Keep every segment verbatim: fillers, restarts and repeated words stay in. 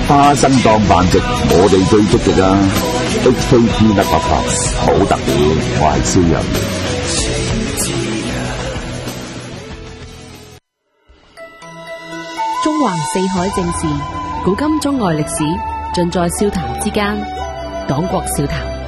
花生當飯食，我哋最積極啊 ！H K P 一百八好特別，我係蕭人。 中橫四海正事，古今中外歷史，盡在笑談之間。講國笑談。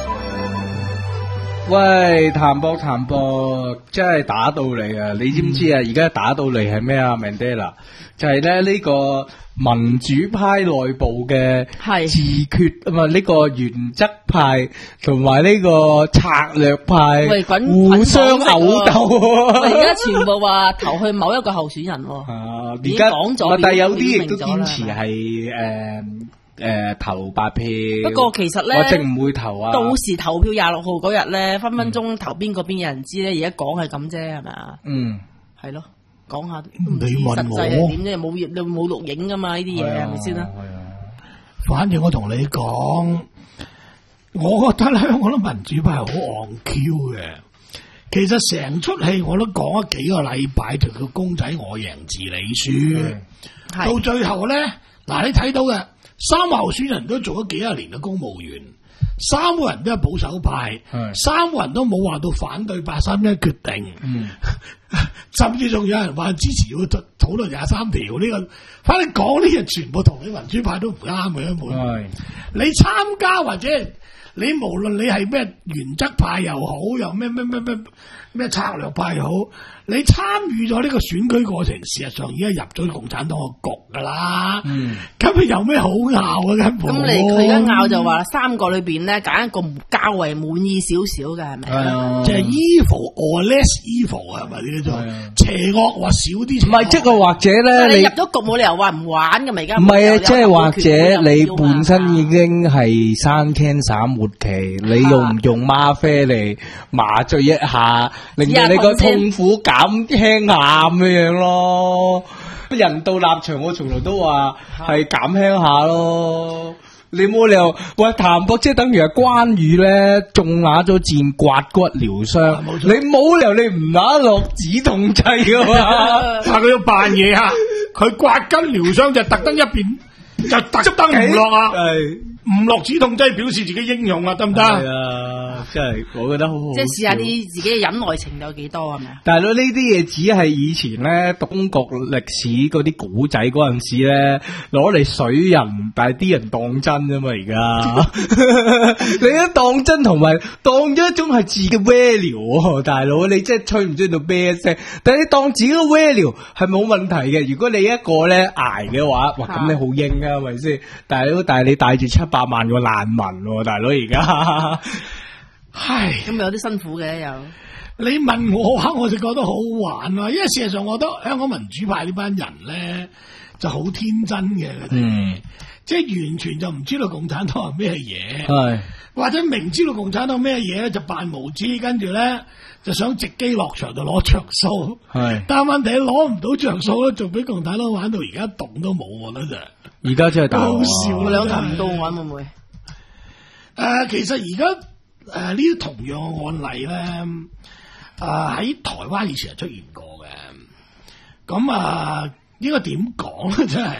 喂，譚博譚博，真係打到嚟啊！你知唔知啊？而家打到嚟係咩啊 ？Mandela 就係咧呢個民主派內部嘅自決啊嘛，呢個原則派同埋呢個策略派互相毆鬥。 而家全部話投去某一個候選人。 啊，而家講咗，但係有啲亦都堅持係誒。誒、呃，投白票。 不過其實咧， 我淨唔會投啊。 到時投票廿六號嗰日咧，分分鐘投邊個邊有人知咧。而家講係咁啫，係咪啊？ 嗯， 係咯，講下唔知實際係點啫，冇你冇錄影噶嘛？呢啲嘢係咪先啦？ 係啊。反正我同你講，我覺得咧，香港啲民主派好戇 Q 嘅。其實成出戲我都講咗幾個禮拜，就叫公仔我贏字你輸，到最後咧，嗱你睇到嘅。三個候選人都做咗幾廿年嘅公務員，三個人都係保守派，三個人都冇話到反對八三一決定，嗯、甚至仲有人話支持要討論廿三條呢個，反正講呢嘢全部同你民主派都唔啱嘅一門。你參加或者你無論你係咩原則派又好，又咩咩咩咩咩策略派又好。你參與咗呢個選舉過程，事實上已經入咗共產黨個局噶啦。嗯，咁佢有咩好拗啊？根本咁你佢而家拗就話三個裏邊咧揀一個較為滿意少少嘅係咪？係啊， 即係 evil or less evil 啊，係咪呢種邪惡或少啲？ 唔係，即係或者咧， 你入咗局冇理由話唔玩㗎嘛？而家唔係啊，即係或者你本身已經係生 cancer 末期，你用唔用嗎啡嚟麻醉一下，令到你個痛苦減減輕下咁樣咯，人道立場我從來都話係減輕下咯。你冇理由喂譚博，即係等於係關羽咧中啞咗箭刮骨療傷，你冇理由你唔拿落止痛劑噶嘛？ 但佢要扮嘢啊！佢刮筋療傷就特登一邊就特登唔落啊！唔落止痛劑表示自己英勇啊，得唔得？ 係啊，真係我覺得好好。 即係試下啲自己嘅忍耐程度有幾多係咪啊？ 大佬呢啲嘢只係以前咧中國歷史嗰啲古仔嗰陣時咧攞嚟水人，但係啲人當真啫嘛而家。你一當真同埋當咗一種係自己嘅 value， 大佬你真係吹唔吹到咩聲？但係你當自己嘅 value 係冇問題嘅。如果你一個咧捱嘅話，哇咁你好英啊，係咪先？大佬，但係你帶住七百萬個難民，大佬而家， 唉， 咁有啲辛苦嘅又。 你問我話，我就覺得好玩啊！因為事實上，我覺得香港民主派呢班人咧就好天真嘅，嗯，即係完全就唔知道共產黨係咩嘢，係或者明知道共產黨咩嘢咧就扮無知，跟住咧就想直機落場就攞着數，係，但係問題攞唔到着數咧，仲俾共產黨玩到而家動都冇，我覺得就。 而家真係大好笑， 兩頭唔到岸會唔會？誒、 呃，其實而家誒呢啲同樣嘅案例咧，誒、呃、喺台灣以前係出現過嘅。咁啊、呃，應該點講咧？真係，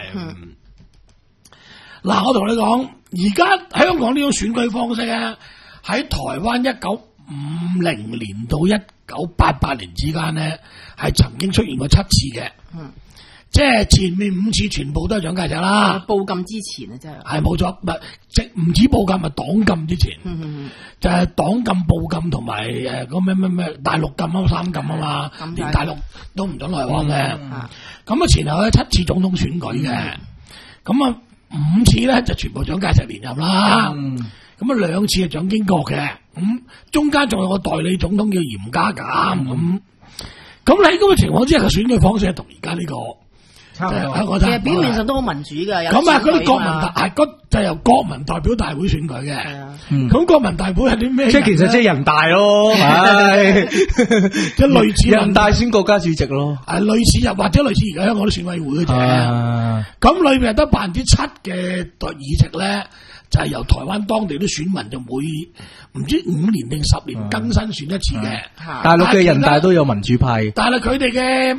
嗱、嗯，我同你講，而家香港呢種選舉方式咧，喺台灣一九五零年到一九八八年之間咧，係曾經出現過七次嘅。嗯。即係前面五次全部都係蔣介石啦， 報禁之前啊，真係係冇錯，唔係即唔止報禁，係黨禁之前，嗯嗯就係黨禁、報禁同埋誒嗰咩咩咩大陸禁啊、三禁啊嘛，連大陸都唔准來往嘅。咁、嗯、啊、嗯、前後咧七次總統選舉嘅，咁、嗯、啊五次咧就全部蔣介石連任啦，咁啊兩次係蔣經國嘅，咁、嗯、中間仲有個代理總統叫嚴家淦咁。咁喺咁嘅情況之下，個選舉方式係同而家呢個。 其實表面上都好民主噶， 咁啊，嗰啲國民代係嗰就由國民代表大會選舉嘅。咁、嗯、國民代表係啲咩？ 即係其實即係人大咯，係即係類似人大選國家主席咯。 係類似又或者類似而家香港啲選委會嘅啫。咁、啊、裏面得百分之七嘅代議席咧，就係、是、由台灣當地啲選民就每唔知五年定十年更新選一次嘅、啊啊。大陸嘅人大都有民主派，但係佢哋嘅。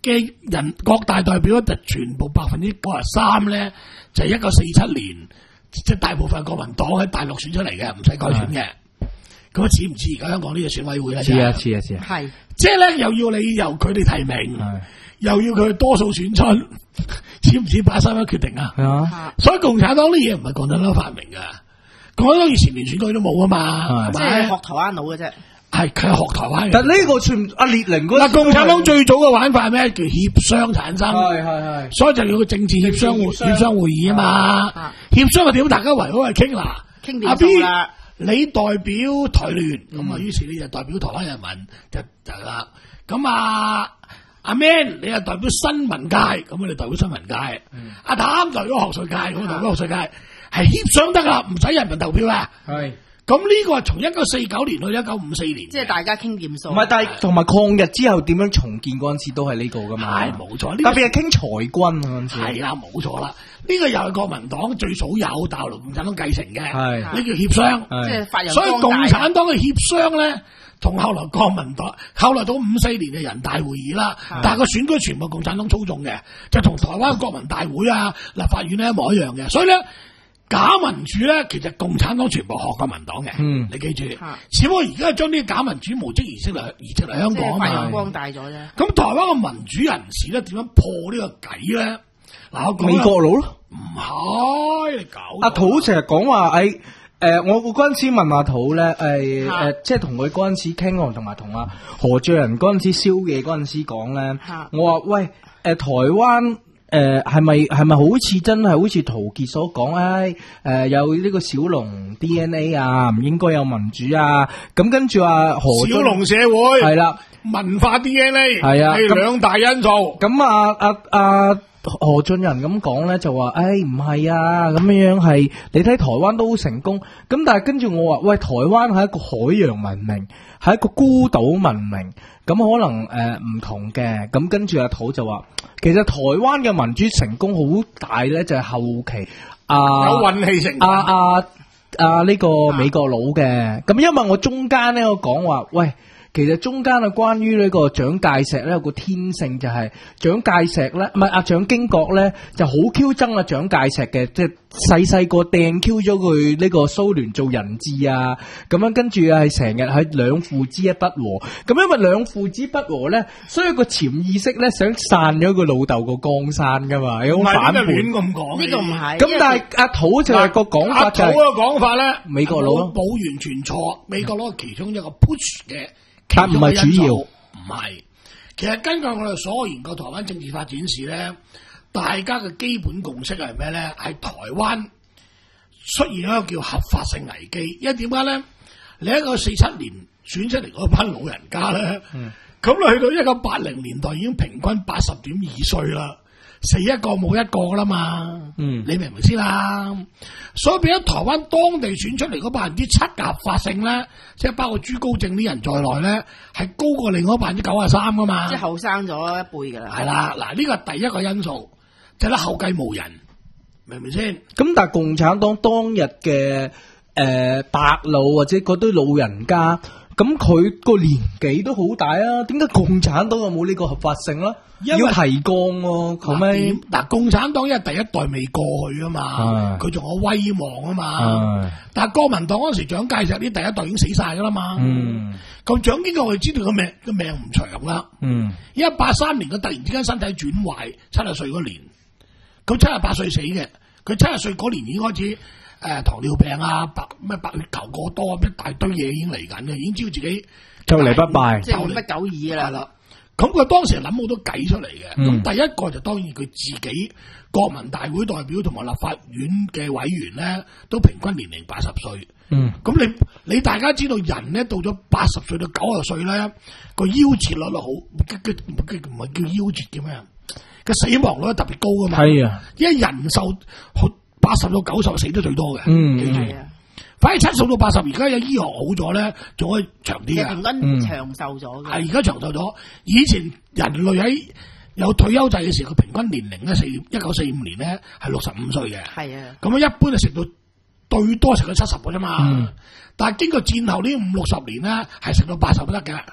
嘅人各大代表就全部百分之九十三咧，就係一九四七年，即係大部分國民黨喺大陸選出嚟嘅，唔使改選嘅。咁啊似唔似而家香港呢個選委會咧？ 似啊似啊似啊， 係即係咧又要你由佢哋提名，又要佢多數選出，似唔似八三一決定啊？ 係啊， 所以共產黨啲嘢唔係共產黨發明噶，共產黨以前連選舉都冇啊嘛，係即咪？ 係學台灣佬嘅啫。 係佢係學台灣人。 但呢個全阿列寧嗰嗱，共產黨最早嘅玩法係咩？叫協商產生， 係係係， 所以就要個政治協商會協商會議啊嘛。協商係點？大家圍好去傾嗱， 傾阿掂數啦。 你代表台聯，咁啊，於是你就代表台灣人民，就就係啦。咁啊，阿 Man 你又代表新聞界，咁啊，你代表新聞界。阿譚代表學術界，咁代表學術界，係協商得啦，唔使人民投票啊。 係。 咁呢個係從一九四九年去一九五四年， 即係大家傾掂數。 唔係，但係同埋抗日之後點樣重建嗰陣時都係呢個噶嘛。 係冇錯， 特別係傾裁軍嗰陣時。 係啦，冇錯啦。呢個又係國民黨最早有大陸共產黨繼承嘅， 係呢叫協商。 即係發揚光大。 所以共產黨嘅協商咧，同後來國民黨，後來到五四年嘅人大會議啦，但係個選舉全部共產黨操縱嘅，就同台灣嘅國民大會啊、立法院咧一模一樣嘅。所以咧，假民主咧，其實共產黨全部學國民黨嘅。嗯，你記住。只不過而家將啲假民主模式移植嚟移植嚟香港啊嘛。 發揚光大咗啫。 咁台灣嘅民主人士咧，點樣破呢個偈咧？嗱， 美國佬咯， 唔係你搞阿土成日講話誒誒，我嗰陣時問阿土咧，誒、呃、誒、呃，即係同佢嗰陣時傾，我同埋同阿何俊仁嗰陣時宵夜嗰陣時講咧，我話喂，誒、呃、台灣誒係咪係咪好似真係好似陶傑所講咧？誒、呃、有呢個小龍 D N A 啊，唔應該有民主啊，咁跟住話何小龍社會係啦， 文化 D N A 係啊， 係兩大因素。 咁啊啊啊！何俊仁咁講咧，就話誒唔係啊，咁樣樣係你睇台灣都好成功，咁但係跟住我話喂，台灣係一個海洋文明，係一個孤島文明，咁可能誒唔、呃、同嘅，咁跟住阿土就話，其實台灣嘅民主成功好大咧，就係、是、後期啊有運氣成啊啊啊呢、這個美國佬嘅，咁、啊、因為我中間咧我講話喂。其實中間啊，關於呢個蔣介石咧，有個天性就係蔣介石咧，唔係阿蔣經國咧，就好 Q 憎啊蔣介石嘅，即係細細個掟 Q 咗佢呢個蘇聯做人質啊，咁樣跟住啊係成日喺兩父子一不和，咁因為兩父子不和咧，所以個潛意識咧想散咗佢老豆個江山噶嘛，有種反叛。 亂咁講， 呢個唔係。 咁但係阿土就係個講法就係、 阿土嘅講法咧， 美國佬冇完全錯，美國佬係其中一個 push 嘅。 但唔係主要， 唔係。其實根據我哋所有研究台灣政治發展史咧，大家嘅基本共識係咩咧？係台灣出現一個叫合法性危機。因為點解咧？你一個四七年選出嚟嗰班老人家咧，咁你、嗯、去到一九八零年代已經平均八十點二歲啦。死一個冇一個啦嘛，嗯，你明唔明先啦？所以變咗台灣當地選出嚟嗰百分之七嘅合法性咧，即係包括朱高正啲人在內咧，係高過另外百分之九十三噶嘛。 即係後生咗一輩噶啦。 係啦，嗱呢個係第一個因素，就係咧後繼無人，明唔明先？ 咁但係共產黨當日嘅誒白老或者嗰堆老人家，咁佢個年紀都好大啊，點解共產黨有冇呢個合法性咧？要提綱喎，後尾嗱，共產黨因為第一代未過去啊嘛，佢仲有威望啊嘛。但係國民黨嗰時蔣介石啲第一代已經死晒噶啦嘛。咁蔣經國我哋知道個命個命唔長啦。因為八三年佢突然之間身體轉壞，七十歲嗰年，佢七十八歲死嘅。佢七十歲嗰年已經開始誒、呃、糖尿病啊，白咩白血球過多，一大堆嘢已經嚟緊嘅，已經知道自己就嚟不敗， 即係乜狗耳啦。係啦。 咁佢當時係諗好多計出嚟嘅，咁、 嗯、 第一個就當然佢自己國民大會代表同埋立法院嘅委員咧，都平均年齡八十歲。嗯，咁你你大家知道人咧到咗八十歲到九十歲咧，個夭折率好，唔係叫夭折嘅咩？個死亡率特別高噶嘛。係啊，因為人壽八十到九十死得最多嘅。嗯，記住。反而七十到八十，而家有醫學好咗咧，仲可以長啲啊！ 平均長壽咗嘅， 係而家長壽咗。以前人類喺有退休制嘅時候，佢平均年齡咧四一九四五年咧係六十五歲嘅。係啊，咁啊一般就食到最多食到七十嘅啫嘛。嗯、但係經過戰後呢五六十年咧，係食到八十都得嘅。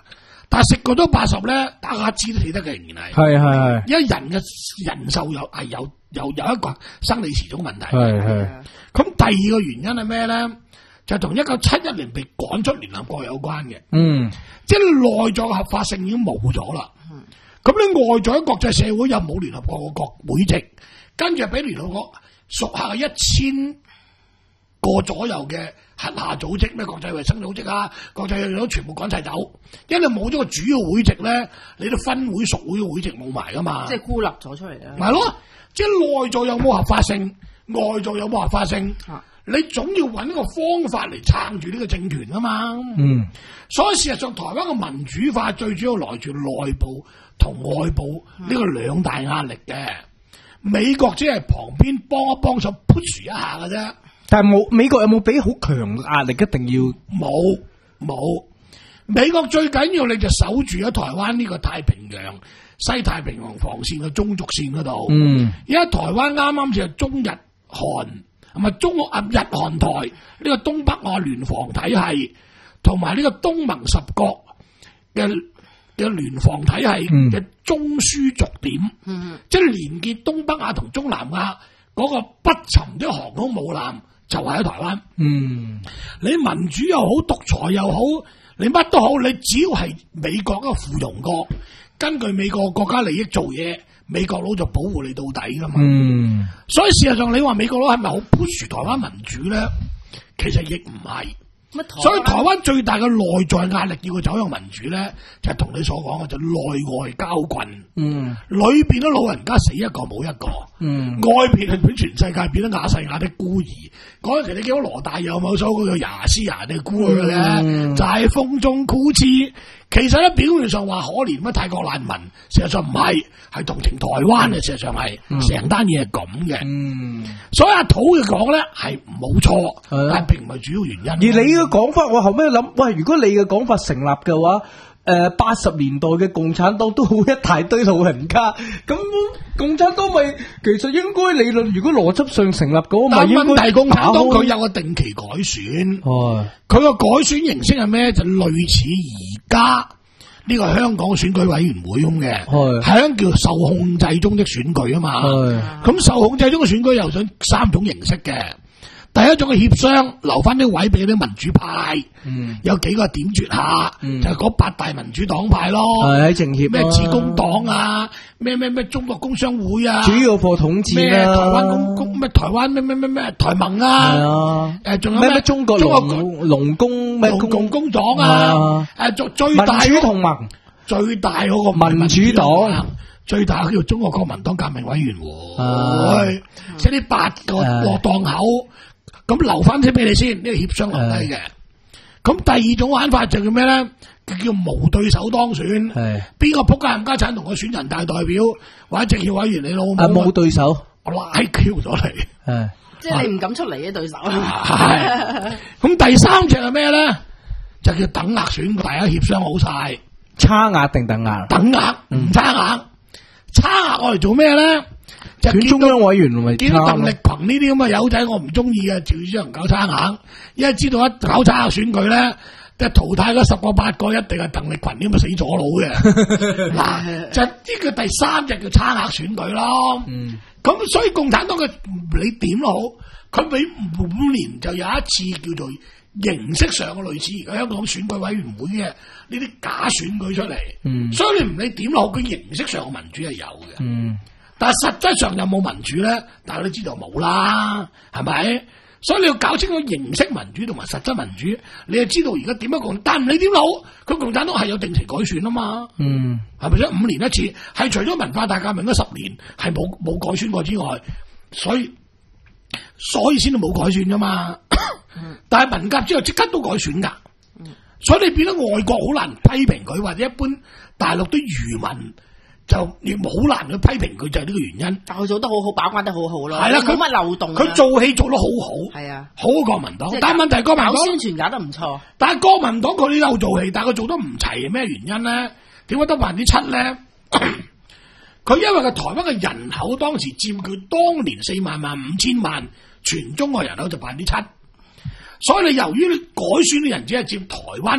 但係食過咗八十咧，打下支都死得嘅，仍然係。 係係係。 因為人嘅人壽有係有有有一個生理時鐘問題。 係係。 咁第二個原因係咩咧？就同一九七一年被趕出聯合國有關嘅。嗯。即係內在嘅合法性已經冇咗啦。嗯。咁你外在喺國際社會又冇聯合國嘅國會籍，跟住俾聯合國屬下一千個左右嘅轄下組織，咩國際衛生組織啊、國際都全部趕晒走，因為冇咗個主要會籍咧，你啲分會屬會嘅會籍冇埋噶嘛， 即係孤立咗出嚟啦。 係咯，即係內在有冇合法性，外在有冇合法性，啊、你總要揾一個方法嚟撐住呢個政權啊嘛。嗯，所以事實上台灣嘅民主化最主要來自內部同外部呢個兩大壓力嘅，美國只係旁邊幫一幫手 push 一下嘅啫。 但係冇美國有冇俾好強嘅壓力？一定要冇冇。美國最緊要你就守住喺台灣呢個太平洋西太平洋防線嘅中軸線嗰度。嗯，因為台灣啱啱就係中日韓，係咪中啊日韓台呢個東北亞聯防體系，同埋呢個東盟十國嘅嘅聯防體系嘅中樞軸點。嗯，即係連結東北亞同中南亞嗰個不沉的航空母艦。就係喺台灣，嗯，你民主又好，獨裁又好，你乜都好，你只要係美國一個附庸國，根據美國國家利益做嘢，美國佬就保護你到底噶嘛，嗯，所以事實上你話美國佬係咪好 push 台灣民主咧？其實亦唔係。所以台灣最大嘅內在壓力要佢走向民主咧，就係、是、同你所講嘅就內外交困。嗯，裏邊啲老人家死一個冇一個。嗯，外邊係俾全世界變得亞細亞的孤兒。嗰陣時你見到羅大佑某首嗰個亞細亞的孤兒咧，嗯、就係風中哭泣。其實咧表面上話可憐乜泰國難民，事實上唔係，係同情台灣嘅。事實上係成單嘢係咁嘅。嗯，所以阿土嘅講咧係冇錯，嗯、但係並唔係主要原因。 而你嘅講法，我後尾諗，喂，如果你嘅講法成立嘅話，誒八十年代嘅共產黨都好一大堆老人家，咁共產黨咪其實應該理論，如果邏輯上成立嘅話，咪應該。但係問題共產黨佢有個定期改選，佢個、哦、改選形式係咩？就類似而家呢個香港選舉委員會咁嘅，係一叫受控制中的選舉啊嘛。咁、哦、受控制中嘅選舉又想三種形式嘅。第一種嘅協商，留翻啲位俾啲民主派，嗯、有幾個點綴下，嗯、就係嗰八大民主黨派咯。係喺政協，咩自公黨啊，咩咩咩中國工商會啊，主要課統治咩、啊、台灣公公咩台灣咩咩咩咩台盟啊，誒仲、啊、有咩咩中國農農工咩農工工黨啊，誒最、啊、最大民主同盟，最大嗰個民主黨。最大叫中國國民黨革命委員會，啊、即係呢八個落檔口，咁、啊、留翻啲俾你先，呢、這個協商留低嘅。咁、啊、第二種玩法就叫咩咧？叫無對手當選，邊個仆街冚家鏟同我選人大代表或者政協委員你老母？啊冇對手，我拉 Q 咗你， 啊、即係你唔敢出嚟嘅對手。 係，咁第三隻係咩咧？就叫等額選，大家協商好晒， 差額定等額？等額唔差額。差額我嚟做咩咧？就選中央委員咪見到鄧力鵬呢啲咁嘅友仔，我唔中意嘅，趙主任搞差額，因為知道一搞差額選舉咧，即係淘汰嗰十個八個，一定係鄧力鵬呢咁嘅死左佬嘅。嗱，就呢個第三隻叫差額選舉咯。嗯，咁所以共產黨嘅你點都好，佢俾五年就有一次叫做形式上嘅類似而家香港選舉委員會嘅呢啲假選舉出嚟，嗯、所以你唔理點落，佢形式上嘅民主係有嘅，嗯、但係實質上有冇民主咧？大家都知道冇啦，係咪？所以你要搞清楚形式民主同埋實質民主，你就知道而家點樣講。但唔理點好，佢共產黨係有定期改選啊嘛，係咪先？五年一次，係除咗文化大革命嗰十年係冇冇改選過之外，所以所以先至冇改選噶嘛。但係文革之後即刻都改選噶，嗯、所以你變咗外國好難批評佢，或者一般大陸啲漁民就亦好難去批評佢，就係呢個原因。 但佢做得好好，把關得好好咯。 係啦，佢冇乜漏洞。佢做戲做得好好，係啊，好過國民黨。但係問題國民黨宣傳搞得唔錯。 但係國民黨佢都有做戲，但係佢做得唔齊，咩原因咧？點解得百分之七咧？佢因為個台灣嘅人口當時佔佢當年四萬萬五千萬全中國人口就百分之七。所以你由於你改選嘅人只係佔台灣嘅，佢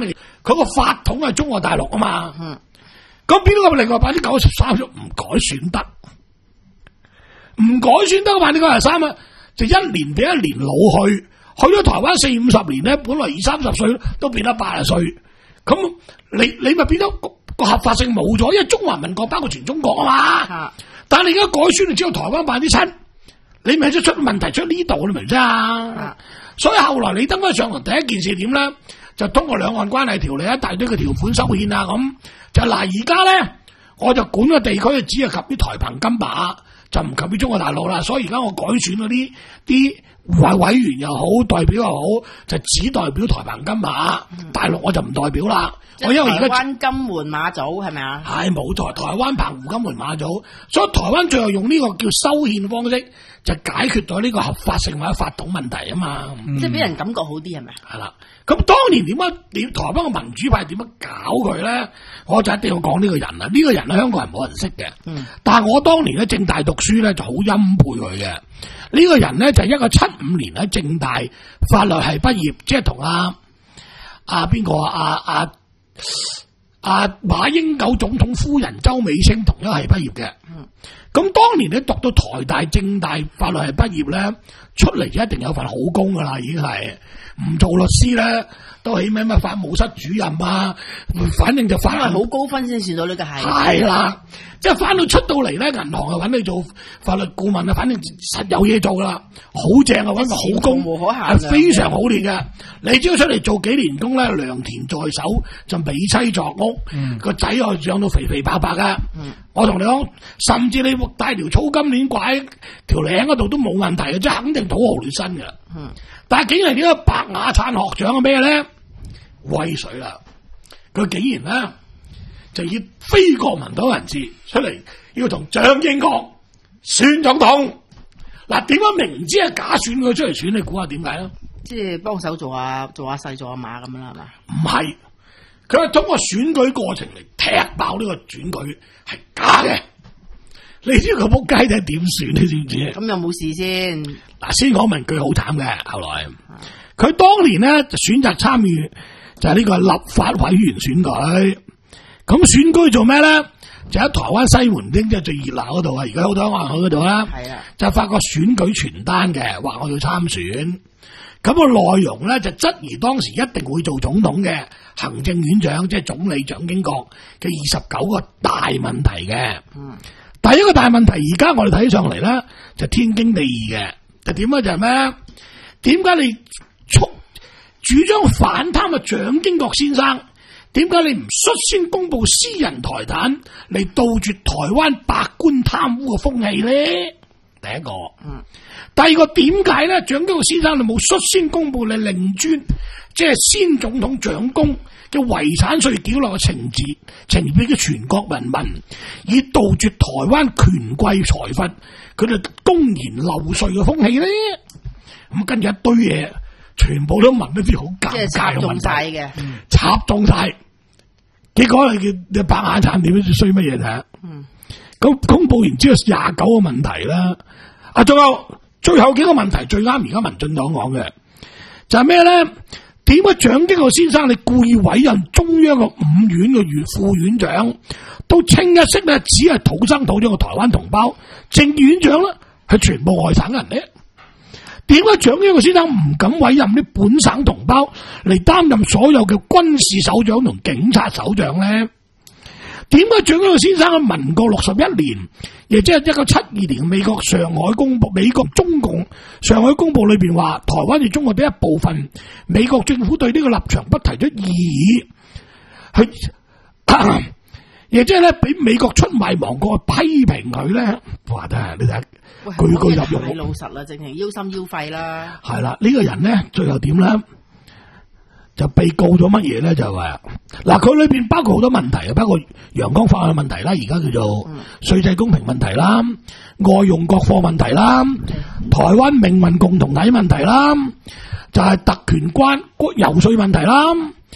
佢個法統係中國大陸啊嘛。 嗯， 咁變咗個另外百分之九十三就唔改選得，唔改選得嘅百分之九十三啊，就一年比一年老去，去咗台灣四五十年咧，本來二三十歲都變得八十歲，咁你你咪變咗個合法性冇咗，因為中華民國包括全中國啊嘛。 啊但係你而家改選，你只有台灣百分之七，你咪即出問題出呢度，你明唔明啊？ 啊所以後來你登翻上台第一件事點咧，就通過兩岸關係條例一大堆嘅條款修憲啊，咁就嗱而家咧，我就管個地區就只係及於台澎金馬，就唔及於中國大陸啦。所以而家我改選嗰啲啲委委員又好，代表又好，就只代表台澎金馬，嗯、大陸我就唔代表啦。我因為而家台灣金門馬祖係咪啊？ 係冇錯，台灣澎湖金門馬祖，所以台灣最後用呢個叫修憲方式，就解決咗呢個合法性或者法統問題啊嘛。 嗯、即係俾人感覺好啲係咪？ 係啦，咁當年點解點台灣嘅民主派點樣搞佢咧？我就一定要講呢個人啦。呢、這個人喺香港人冇人識嘅，嗯、但係我當年喺政大讀書咧就好欽佩佢嘅。呢、這個人咧就係一個七五年喺政大法律系畢業，即係同阿阿邊個啊阿。啊阿、啊、馬英九總統夫人周美青同樣係畢業嘅，咁、嗯、當年你讀到台大政大法律系畢業咧，出嚟就一定有份好工噶啦，已經係唔做律師咧，都起碼咩法務室主任啊，反正就翻因為好高分先算到呢個係係啦，即係翻到出到嚟咧，銀行啊揾你做法律顧問啊，反正實有嘢做啦，好正啊，揾個好工， 無可限係非常好練嘅。你只要出嚟做幾年工咧，良田在手，就美妻作屋，個仔可以養到肥肥白白噶。嗯、我同你講，甚至你帶條草金鏈掛喺條領嗰度都冇問題嘅，即係肯定土豪劣身嘅。嗯、但係竟然呢個白雅燦學長係咩咧？威水啦！佢竟然咧就以非國民黨人士出嚟，要同蔣經國選總統。嗱，點解明知係假選佢出嚟選？你估下點解咧？ 即係幫手做下做下細做下馬咁樣啦，係嘛？ 唔係，佢係通過選舉過程嚟踢爆呢個選舉係假嘅。你知佢仆街仔點選？你知唔知？ 咁有冇事先？ 嗱，先講明句好慘嘅。後來佢當年咧就選擇參與就係呢個立法委員選舉。咁選舉做咩咧？就喺台灣西門町即係最熱鬧嗰度啊！而家好多人去嗰度啦。係啊，就發個選舉傳單嘅，話我要參選。咁個內容咧就質疑當時一定會做總統嘅行政院長，即係總理蔣經國嘅二十九個大問題嘅。嗯，第一個大問題，而家我哋睇上嚟咧就天經地義嘅，就點咧就係咩？點解你促主張反貪嘅蔣經國先生，點解你唔率先公布私人財產嚟杜絕台灣百官貪污嘅風氣咧？第一個，嗯，第二個點解咧？蔣經國先生你冇率先公布你令尊，即係先總統蔣公嘅遺產稅繳納嘅情節，呈俾嘅全國人民，以杜絕台灣權貴財閥佢哋公然漏稅嘅風氣咧？咁跟住一堆嘢，全部都問一啲好尷尬嘅問題嘅，插中晒。結果你你白眼慘點衰乜嘢睇？嗯，咁公布完之後廿九個問題啦。啊，仲有最後幾個問題最啱而家民進黨講嘅就係咩咧？點解蔣經國先生你故意委任中央嘅五院嘅院副院長都清一色咧，只係土生土長嘅台灣同胞，正院長咧係全部外省人咧？點解蔣經國先生唔敢委任啲本省同胞嚟擔任所有嘅軍事首長同警察首長咧？點解蔣經國先生喺民國六十一年，亦即係一九七二年美國上海公布，美國中共上海公布裏邊話台灣係中國的一部分，美國政府對呢個立場不提出異議，去亦即係咧俾美國出賣亡國批評佢咧？哇！真係你睇，句句入肉。 老實啦，淨係腰心腰肺啦。係啦，呢、這個人咧最後點咧就被告咗乜嘢咧？就話嗱，佢裏邊包括好多問題啊，包括陽光法案嘅問題啦，而家叫做稅制公平問題啦，外用國貨問題啦，台灣命運共同體問題啦，就係、是、特權關游說問題啦。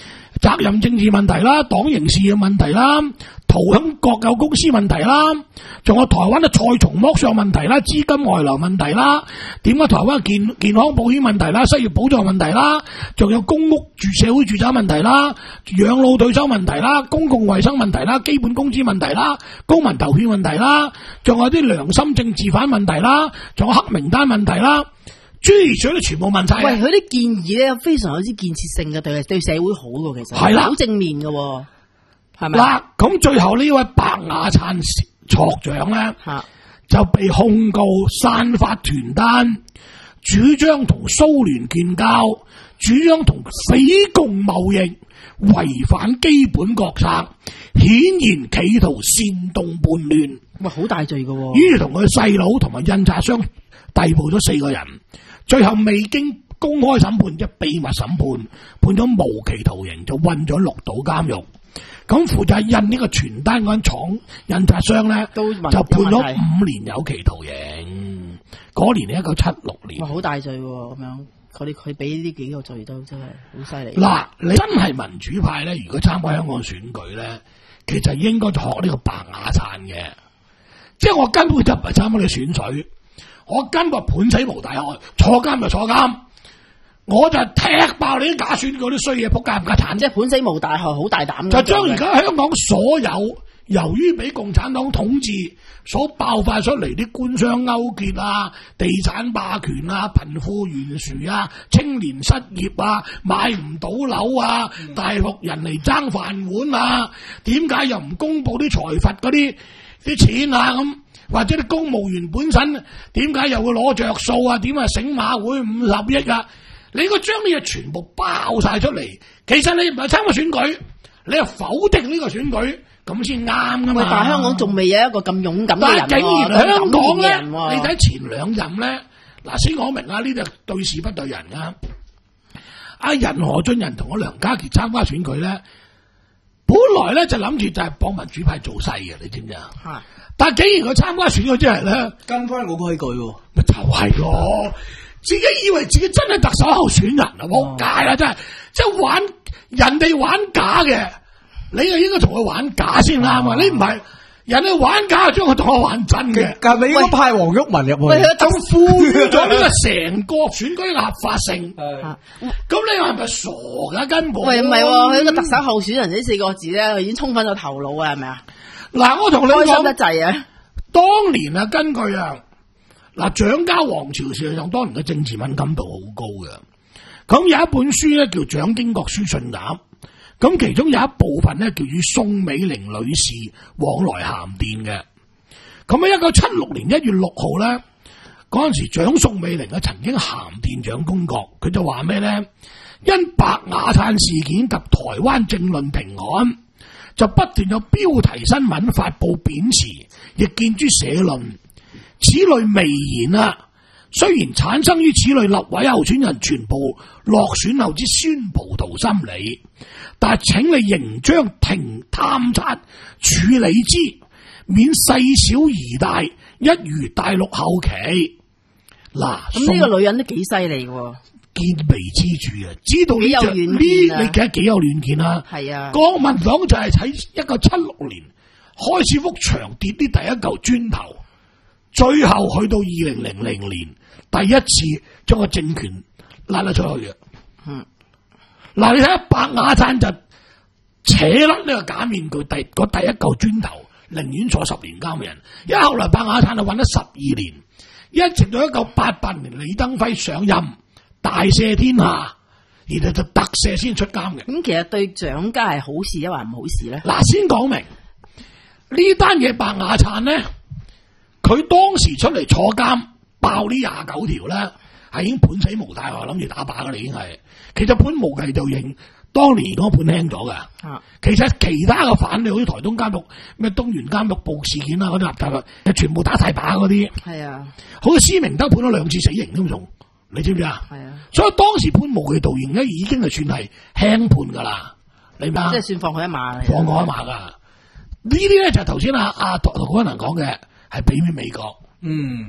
責任政治問題啦、黨刑事嘅問題啦、桃香國有公司問題啦，仲有台灣嘅菜蟲剝削問題啦、資金外流問題啦，點解台灣健健康保險問題啦、失業保障問題啦，仲有公屋住社會住宅問題啦、養老退休問題啦、公共衛生問題啦、基本工資問題啦、公民投票問題啦，仲有啲良心政治犯問題啦，仲有黑名單問題啦。諸如此類都全部問晒。 喂，佢啲建議咧非常有啲建設性嘅，對對社會好嘅，其實係啦， 好正面嘅，係咪？ 嗱，咁最後呢位白雅燦錯長咧，就被控告散發傳單，主張同蘇聯建交，主張同匪共貿易，違反基本國策，顯然企圖煽動叛亂。 喂，好大罪嘅。 於是同佢細佬同埋印刷商逮捕咗四個人。最後未經公開審判，即秘密審判，判咗無期徒刑，就韞咗綠島監獄。咁負責印呢個傳單嗰間廠印刷商咧，就判咗五年有期徒刑。嗰年係一九七六年。 哇，好大罪喎！咁樣，佢哋佢俾呢幾個罪都真係好犀利。 嗱，你真係民主派咧，如果參加香港選舉咧，其實應該學呢個白雅燦嘅。即係我根本就唔係參加你選舉。我根本判死無大害，坐監就坐監，我就踢爆你啲假選舉啲衰嘢，仆街唔家產， 即係判死無大害，好大膽。 就將而家香港所有由於俾共產黨統治所爆發出嚟啲官商勾結啊、地產霸權啊、貧富懸殊啊、青年失業啊、買唔到樓啊、嗯、大陸人嚟爭飯碗啊，點解又唔公布啲財閥嗰啲啲錢啊咁？或者啲公務員本身點解又會攞着數啊？點啊醒馬會五十億啊？你應該將呢嘢全部爆晒出嚟。其實你唔係參加選舉，你係否定呢個選舉，咁先啱噶嘛。 但係香港仲未有一個咁勇敢嘅人、啊。 但係竟然香港咧， 啊、 你睇前兩任咧，嗱先講明啊，呢啲對事不對人啊。阿任何俊仁同我梁家傑參加選舉咧，本來咧就諗住就係幫民主派做勢嘅，你知唔知啊？係。但係竟然佢參加選舉之後咧， 跟翻我規矩喎， 咪就係咯，自己以為自己真係特首候選人啊，冇解啦，真係，即係玩人哋玩假嘅，你就應該同佢玩假先啱啊！你唔係人哋玩假，將佢同我玩真嘅， 但係你應該派黃毓民入去， 咁賦予咗呢個成個選舉嘅合法性。咁你係咪傻噶？根本喂唔係，佢一個特首候選人呢四個字咧，已經衝昏咗頭腦啊，係咪啊？ 嗱，我同你講， 開心得滯啊！ 當年啊，根據啊，嗱，蔣家王朝事實上當年嘅政治敏感度好高嘅。咁有一本書咧叫《蔣經國書信集》，咁其中有一部分咧叫與宋美齡女士往來函電嘅。咁喺一九七六年一月六號咧，嗰陣時蔣宋美齡啊曾經函電蔣經國，佢就話咩咧？因白雅燦事件及台灣政論平案，就不斷有標題新聞發布貶詞，亦見諸社論。此類微言啊，雖然產生於此類立委候選人全部落選後之酸葡萄心理，但係請你仍將庭探察處理之，免細小而大，一如大陸後期。嗱， 咁呢個女人都幾犀利喎。 見微知著啊，知道呢隻呢，你記得幾有遠見啊？係啊，國民黨就係喺一九七六年開始幅牆跌啲第一嚿磚頭，最後去到二零零零年第一次將個政權拉得出去嘅。嗯，嗱，你睇下白雅燦就扯甩呢個假面具，第嗰第一嚿磚頭，寧願坐十年監嘅人，因為後來白雅燦就揾咗十二年，一直到一九八八年李登輝上任。大赦天下，然後就特赦先出監嘅。 咁其實對蔣家係好事，抑或唔好事咧？ 嗱，先講明呢單嘢白雅燦咧，佢當時出嚟坐監爆呢廿九條咧，係已經判死無大害，諗住打靶噶啦，已經係。其實判無期徒刑，當年嗰判輕咗噶。啊，其實其他嘅反，你好似台東監獄、咩東源監獄暴事件啊嗰啲立大係全部打晒靶嗰啲。係啊，好似施明德判咗兩次死刑都仲。你知唔知啊？係啊，所以當時判無期徒刑咧，已經係算係輕判噶啦，你明？即係算放佢一馬，放佢一馬噶。呢啲咧就頭先阿阿涂謹申講嘅，係俾俾美國。嗯，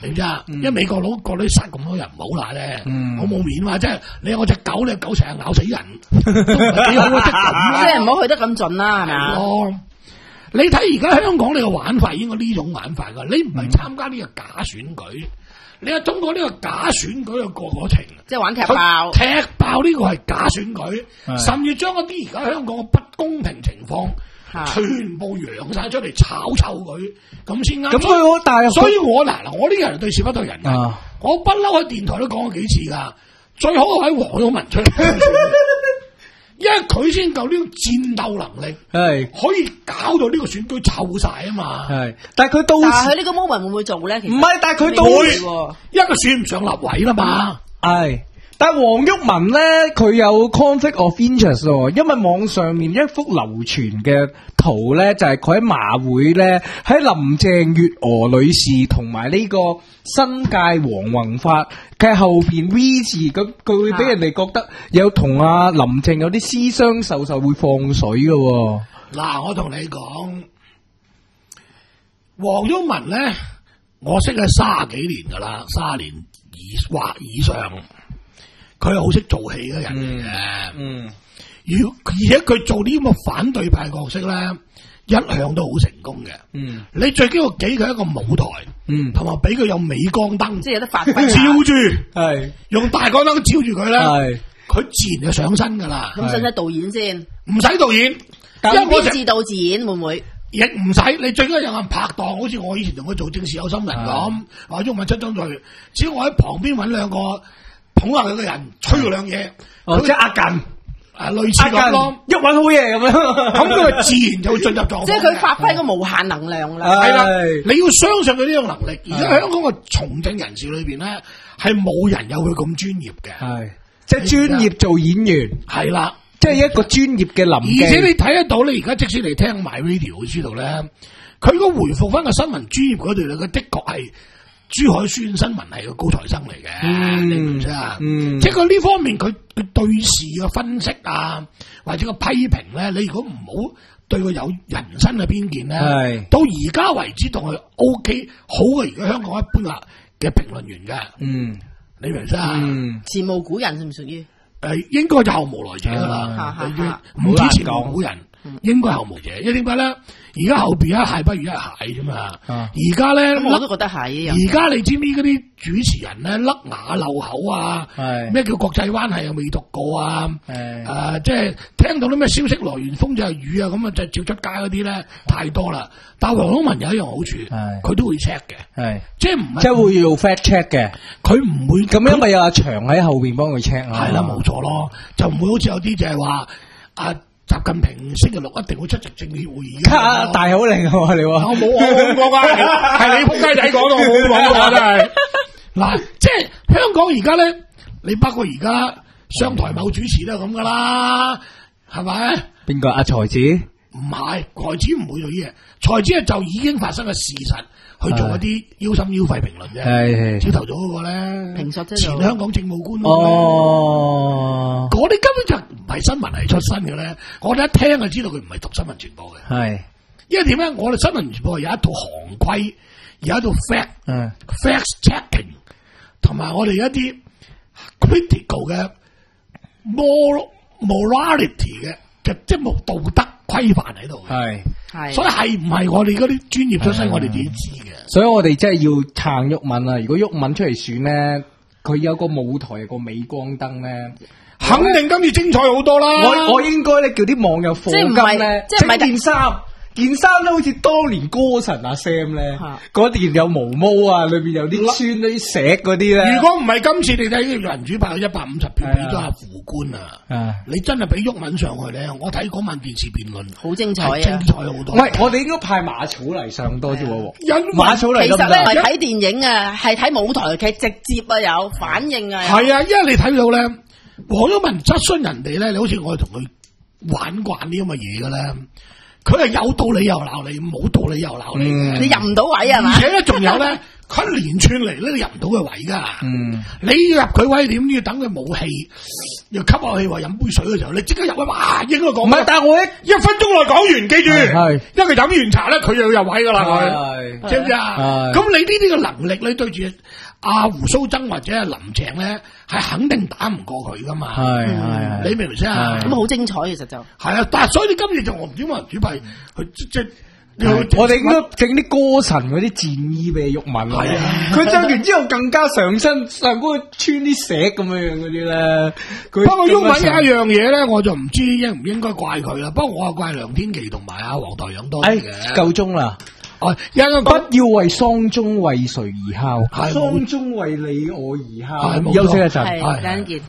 你知啊？因為美國佬覺得殺咁多人唔好啦咧，好冇面嘛，即係你有我隻狗，你狗成日咬死人，都唔係幾好啊！ 即係唔好去得咁盡啦，係咪啊？ 哦，你睇而家香港你個玩法應該呢種玩法噶，你唔係參加呢個假選舉，你係通過呢個假選舉嘅過過程， 即係玩踢爆， 踢爆呢個係假選舉，甚至將一啲而家香港嘅不公平情況。全部揚晒出嚟炒臭佢，咁先啱。咁所以我但係， 所以我嗱嗱，我呢個人對事不對人嘅， 啊、 我不嬲喺電台都講過幾次噶。最好係黃毓民出嚟，因為佢先夠呢個戰鬥能力，係可以搞到呢個選舉臭晒啊嘛。係， 但係佢到時， 佢呢個 moment 會唔會做咧？唔係，但係佢到時， 因為佢選唔上立委啦嘛。 係。但係黃毓民咧，佢有 conflict of interest 喎，因為網上面一幅流傳嘅圖咧，就係佢喺馬會咧，喺林鄭月娥女士同埋呢個新界黃宏發嘅後邊 V 字，咁佢會俾人哋覺得有同阿林鄭有啲私相授受，會放水嘅。 嗱，我同你講，黃毓民咧，我識佢卅幾年噶啦，卅年以或以上。佢係好識做戲嘅人嚟嘅，嗯，如而且佢做呢啲咁嘅反對派角色咧，一向都好成功嘅，嗯，你最緊要俾佢一個舞台，嗯，同埋俾佢有鎂光燈， 即係有得發揮， 照住， 係用大光燈照住佢咧， 係， 佢自然就上身噶啦。 咁使唔使導演先？ 唔使導演， 因為自導自演會唔會？ 亦唔使，你最緊要有人拍檔，好似我以前同佢做正事有心人咁，話毓民出張嘴，只要我喺旁邊揾兩個。捧下佢個人，吹佢兩嘢， 哦，即係壓近， 啊，類似咁咯， 一揾好嘢咁樣， 咁佢自然就會進入狀況。 即係佢發揮個無限能量啦。 係啦，你要相信佢呢種能力。而家香港嘅從政人士裏邊咧，係冇人有佢咁專業嘅，係即係專業做演員， 係啦， 即係一個專業嘅臨記。 而且你睇得到，你而家即使你聽 My Radio 會知道咧，佢如果回復翻個新聞專業嗰度咧，佢的確係。珠海書院新聞係個高材生嚟嘅，嗯、你唔知啊？嗯、即係佢呢方面，佢佢對事嘅分析啊，或者個批評咧，你如果唔好對佢有人身嘅偏見咧，是到而家為止同佢 O K 好過而家香港一般啊嘅評論員嘅。嗯，你明唔明啊？嗯， 前無古人，屬唔屬於？ 誒，應該就後無來者噶啦，唔止前無古人。應該後無者，因為點解咧？而家後邊一蟹不如一蟹啫嘛。而家咧， 我都覺得係。 而家你知唔知嗰啲主持人咧甩牙漏口啊？咩叫國際關係又未讀過啊？誒，即係聽到啲咩消息來源風就係雨啊，咁啊就照出街嗰啲咧太多啦。但係黃毓民有一樣好處，佢都會 check 嘅，係即係唔係即係會做 fact check 嘅。 佢唔會咁，因為有阿祥喺後邊幫佢 check 啊。 係啦，冇錯咯，就唔會好似有啲就係話啊。習近平星期六一定會出席政協會議。 啊、大口令啊！你話我冇我冇講噶，係你仆街仔講到我冇講噶，真係。嗱，即係香港而家咧，你包括而家商台某主持都係咁噶啦，係咪？邊個阿才子？唔係，才子唔會做嘢，才子係就已經發生嘅事實去做一啲腰心腰肺評論啫。係朝頭早嗰個咧，評述啫，前香港政務官哦，嗰啲根本就唔係新聞系出身嘅咧。我哋一聽就知道佢唔係讀新聞傳播嘅。係，因為點咧？我哋新聞傳播有一套行規，有一套 fact，嗯，fact checking，同埋我哋一啲 critical 嘅 moral morality 嘅嘅即係冇道德規範喺度。係係，所以係唔係我哋嗰啲專業出身，我哋自己知嘅。所以我哋真係要撐毓民啊！如果毓民出嚟選咧，佢有個舞台，有個鎂光燈咧，肯定今次精彩好多啦！我我應該咧叫啲網友課金咧，即係唔係件衫。件衫咧好似當年歌神阿 Sam 咧，嗰件有毛毛啊，裏邊有啲穿啲石嗰啲咧。如果唔係今次你睇呢個民主派有一百五十票俾咗阿副官啊，你真係俾毓民上去咧，我睇嗰晚電視辯論好精彩啊，精彩好多。喂，我哋應該派馬草嚟上多啲喎，馬草嚟。其實咧唔係睇電影啊，係睇舞台劇直接啊有反應啊。係啊，因為你睇到咧，黃毓民質詢人哋咧，你好似我哋同佢玩慣啲咁嘅嘢嘅咧。佢係有道理又鬧你，冇道理又鬧你，嗯、你入唔到位係嘛？而且咧，仲有咧， 佢一連串嚟咧，你入唔到佢位噶。 嗯， 你要入佢位，點要等佢冇氣，又吸下氣，話飲杯水嘅時候，你即刻入去，哇！應該講唔係，但係我一一分鐘內講完，記住， 係因為佢飲完茶咧，佢又入位噶啦，佢係知唔知啊？ 係咁你呢啲嘅能力，你對住阿胡鬚曾或者阿林鄭咧，係肯定打唔過佢噶嘛？ 係係你明唔明先啊？ 咁好精彩其實就係啊，但係所以你今日就我唔知話主辦佢即即。 我哋應該整啲歌神嗰啲戰衣俾玉文啊！ 係啊佢着完之後更加上身上嗰個穿啲石咁樣樣嗰啲咧。不不過郁文有一樣嘢咧，我就唔知應唔應該怪佢啦。不過我係怪梁天琦同埋阿黃台仰多啲嘅。 誒，夠鐘啦！ 哦，因為不要為喪鐘為誰而敲， 係喪鐘為你我而敲。 係冇錯休息一陣， 係等陣見。